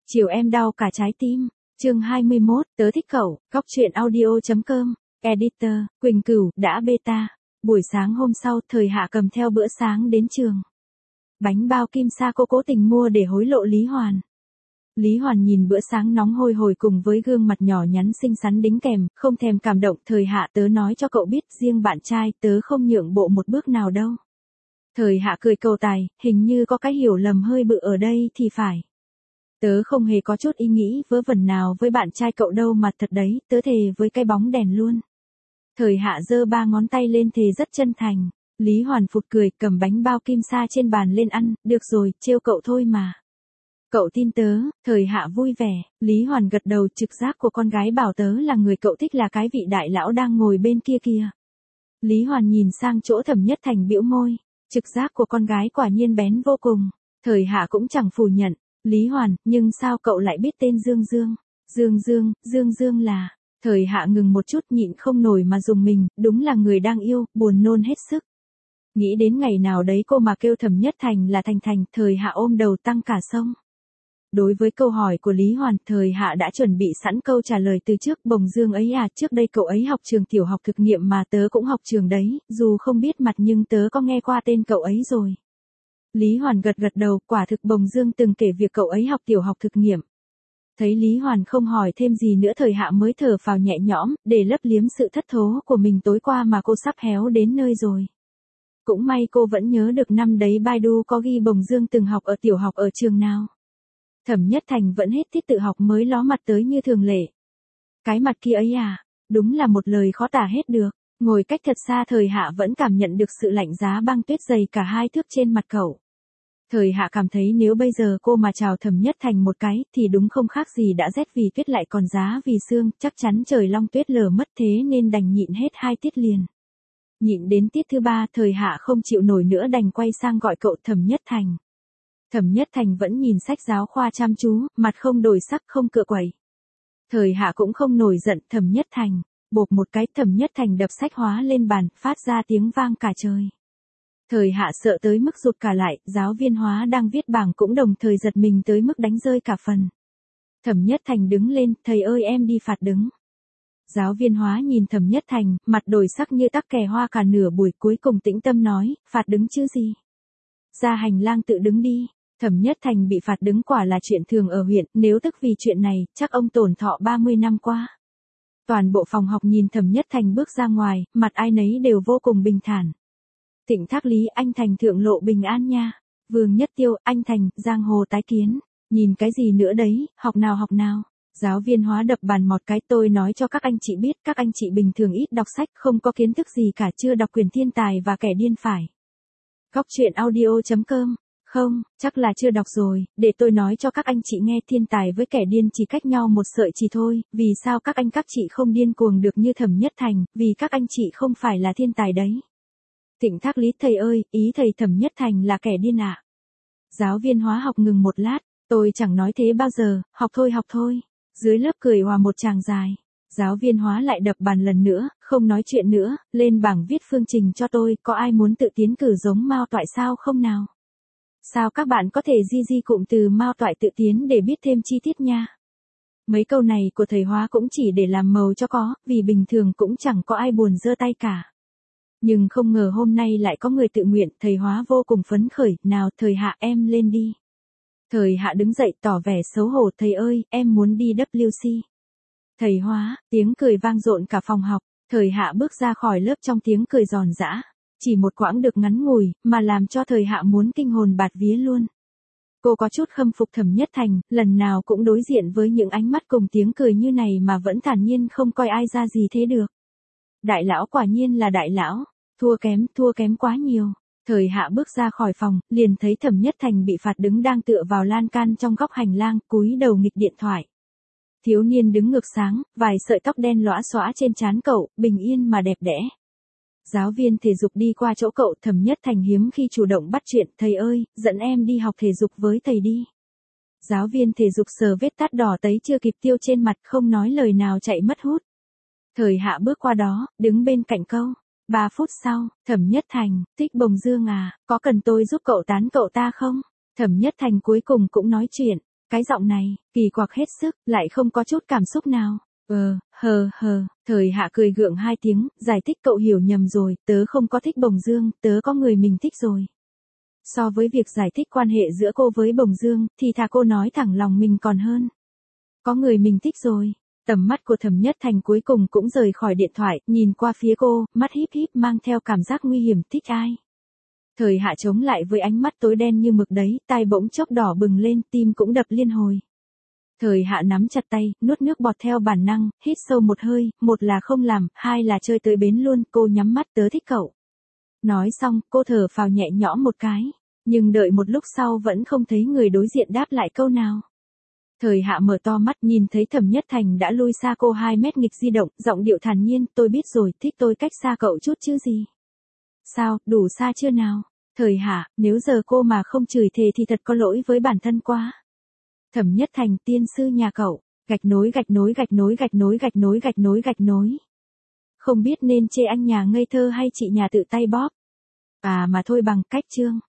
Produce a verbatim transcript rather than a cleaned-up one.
Chiều em đau cả trái tim. Chương hai mươi mốt, tớ thích cậu, góc truyện audio.com, editor, Quỳnh Cửu, đã beta. Buổi sáng hôm sau, Thời Hạ cầm theo bữa sáng đến trường. Bánh bao kim sa cô cố tình mua để hối lộ Lý Hoàn. Lý Hoàn nhìn bữa sáng nóng hôi hổi cùng với gương mặt nhỏ nhắn xinh xắn đính kèm, không thèm cảm động. Thời Hạ, tớ nói cho cậu biết, riêng bạn trai tớ không nhượng bộ một bước nào đâu. Thời Hạ cười cầu tài, hình như có cái hiểu lầm hơi bự ở đây thì phải. Tớ không hề có chút ý nghĩ vớ vẩn nào với bạn trai cậu đâu mà thật đấy, tớ thề với cái bóng đèn luôn. Thời Hạ giơ ba ngón tay lên thề rất chân thành. Lý Hoàn phụt cười, cầm bánh bao kim sa trên bàn lên ăn, được rồi, trêu cậu thôi mà. Cậu tin tớ. Thời Hạ vui vẻ. Lý Hoàn gật đầu, trực giác của con gái bảo tớ là người cậu thích là cái vị đại lão đang ngồi bên kia kìa. Lý Hoàn nhìn sang chỗ Thẩm Nhất Thành bĩu môi. Trực giác của con gái quả nhiên bén vô cùng. Thời Hạ cũng chẳng phủ nhận. Lý Hoàn, nhưng sao cậu lại biết tên Dương Dương? Dương Dương, Dương Dương là... Thời Hạ ngừng một chút, nhịn không nổi mà dùng mình, đúng là người đang yêu, buồn nôn hết sức. Nghĩ đến ngày nào đấy cô mà kêu Thẩm Nhất Thành là Thành Thành, Thời Hạ ôm đầu tăng cả sông. Đối với câu hỏi của Lý Hoàn, Thời Hạ đã chuẩn bị sẵn câu trả lời từ trước. Bồng Dương ấy à, trước đây cậu ấy học trường tiểu học thực nghiệm mà tớ cũng học trường đấy, dù không biết mặt nhưng tớ có nghe qua tên cậu ấy rồi. Lý Hoàn gật gật đầu, quả thực Bồng Dương từng kể việc cậu ấy học tiểu học thực nghiệm. Thấy Lý Hoàn không hỏi thêm gì nữa, Thời Hạ mới thở phào nhẹ nhõm, để lấp liếm sự thất thố của mình tối qua mà cô sắp héo đến nơi rồi. Cũng may cô vẫn nhớ được năm đấy Baidu có ghi Bồng Dương từng học ở tiểu học ở trường nào. Thẩm Nhất Thành vẫn hết tiết tự học mới ló mặt tới như thường lệ. Cái mặt kia ấy à, đúng là một lời khó tả hết được. Ngồi cách thật xa, Thời Hạ vẫn cảm nhận được sự lạnh giá băng tuyết dày cả hai thước trên mặt cậu. Thời Hạ cảm thấy nếu bây giờ cô mà chào Thẩm Nhất Thành một cái, thì đúng không khác gì đã rét vì tuyết lại còn giá vì sương, chắc chắn trời long tuyết lở mất, thế nên đành nhịn hết hai tiết liền. Nhịn đến tiết thứ ba, Thời Hạ không chịu nổi nữa đành quay sang gọi cậu Thẩm Nhất Thành. Thẩm Nhất Thành vẫn nhìn sách giáo khoa chăm chú, mặt không đổi sắc, không cựa quậy. Thời Hạ cũng không nổi giận. Thẩm Nhất Thành, bộp một cái, Thẩm Nhất Thành đập sách hóa lên bàn, phát ra tiếng vang cả trời. Thời Hạ sợ tới mức rụt cả lại, giáo viên hóa đang viết bảng cũng đồng thời giật mình tới mức đánh rơi cả phần. Thẩm Nhất Thành đứng lên, thầy ơi em đi phạt đứng. Giáo viên hóa nhìn Thẩm Nhất Thành, mặt đổi sắc như tắc kè hoa cả nửa buổi, cuối cùng tĩnh tâm nói, phạt đứng chứ gì. Ra hành lang tự đứng đi. Thẩm Nhất Thành bị phạt đứng quả là chuyện thường ở huyện, nếu tức vì chuyện này, chắc ông tổn thọ ba mươi năm qua. Toàn bộ phòng học nhìn Thẩm Nhất Thành bước ra ngoài, mặt ai nấy đều vô cùng bình thản. Thịnh Thác Lý, anh Thành thượng lộ bình an nha. Vương Nhất Tiêu, anh Thành, giang hồ tái kiến. Nhìn cái gì nữa đấy, học nào học nào. Giáo viên hóa đập bàn một cái, tôi nói cho các anh chị biết, các anh chị bình thường ít đọc sách, không có kiến thức gì cả, chưa đọc Quyền Thiên Tài và Kẻ Điên phải. Góc truyện audio.com. Không, chắc là chưa đọc rồi, để tôi nói cho các anh chị nghe, thiên tài với kẻ điên chỉ cách nhau một sợi chỉ thôi, vì sao các anh các chị không điên cuồng được như Thẩm Nhất Thành, vì các anh chị không phải là thiên tài đấy. Thịnh Thác Lý, thầy ơi, ý thầy Thẩm Nhất Thành là kẻ điên ạ. À? Giáo viên hóa học ngừng một lát, tôi chẳng nói thế bao giờ, học thôi học thôi. Dưới lớp cười hòa một tràng dài. Giáo viên hóa lại đập bàn lần nữa, không nói chuyện nữa, lên bảng viết phương trình cho tôi, có ai muốn tự tiến cử giống Mao Toại sao không nào? Sao các bạn có thể di di cụm từ Mao Toại tự tiến để biết thêm chi tiết nha. Mấy câu này của thầy hóa cũng chỉ để làm màu cho có, vì bình thường cũng chẳng có ai buồn giơ tay cả. Nhưng không ngờ hôm nay lại có người tự nguyện, thầy hóa vô cùng phấn khởi, nào Thời Hạ em lên đi. Thời Hạ đứng dậy tỏ vẻ xấu hổ, thầy ơi, em muốn đi W C. Thầy hóa, tiếng cười vang rộn cả phòng học, Thời Hạ bước ra khỏi lớp trong tiếng cười giòn giã. Chỉ một quãng được ngắn ngủi, mà làm cho Thời Hạ muốn kinh hồn bạt vía luôn. Cô có chút khâm phục Thẩm Nhất Thành, lần nào cũng đối diện với những ánh mắt cùng tiếng cười như này mà vẫn thản nhiên không coi ai ra gì thế được. Đại lão quả nhiên là đại lão, thua kém, thua kém quá nhiều. Thời Hạ bước ra khỏi phòng, liền thấy Thẩm Nhất Thành bị phạt đứng đang tựa vào lan can trong góc hành lang, cúi đầu nghịch điện thoại. Thiếu niên đứng ngược sáng, vài sợi tóc đen lõa xõa trên trán cậu, bình yên mà đẹp đẽ. Giáo viên thể dục đi qua chỗ cậu, Thẩm Nhất Thành hiếm khi chủ động bắt chuyện, thầy ơi, dẫn em đi học thể dục với thầy đi. Giáo viên thể dục sờ vết tát đỏ tấy chưa kịp tiêu trên mặt, không nói lời nào chạy mất hút. Thời Hạ bước qua đó, đứng bên cạnh câu. Ba phút sau, Thẩm Nhất Thành, thích Bồng Dương à, có cần tôi giúp cậu tán cậu ta không? Thẩm Nhất Thành cuối cùng cũng nói chuyện. Cái giọng này, kỳ quặc hết sức, lại không có chút cảm xúc nào. Ờ, hờ hờ, thời hạ cười gượng hai tiếng, giải thích cậu hiểu nhầm rồi, tớ không có thích Bồng Dương, tớ có người mình thích rồi. So với việc giải thích quan hệ giữa cô với Bồng Dương, thì thà cô nói thẳng lòng mình còn hơn. Có người mình thích rồi. Tầm mắt của Thẩm Nhất Thành cuối cùng cũng rời khỏi điện thoại, nhìn qua phía cô, mắt híp híp mang theo cảm giác nguy hiểm. Thích ai? Thời hạ chống lại với ánh mắt tối đen như mực đấy, tai bỗng chốc đỏ bừng lên, tim cũng đập liên hồi. Thời hạ nắm chặt tay, nuốt nước bọt theo bản năng, hít sâu một hơi, một là không làm, hai là chơi tới bến luôn, cô nhắm mắt, tớ thích cậu. Nói xong, cô thở phào nhẹ nhõm một cái, nhưng đợi một lúc sau vẫn không thấy người đối diện đáp lại câu nào. Thời hạ mở to mắt nhìn thấy Thẩm Nhất Thành đã lui xa cô hai mét nghịch di động, giọng điệu thản nhiên, tôi biết rồi, thích tôi cách xa cậu chút chứ gì. Sao, đủ xa chưa nào? Thời hạ, nếu giờ cô mà không chửi thề thì thật có lỗi với bản thân quá. Thẩm Nhất Thành, tiên sư nhà cậu, gạch nối gạch nối gạch nối gạch nối gạch nối gạch nối gạch nối. Không biết nên chê anh nhà ngây thơ hay chị nhà tự tay bóp. À mà thôi bằng cách chương.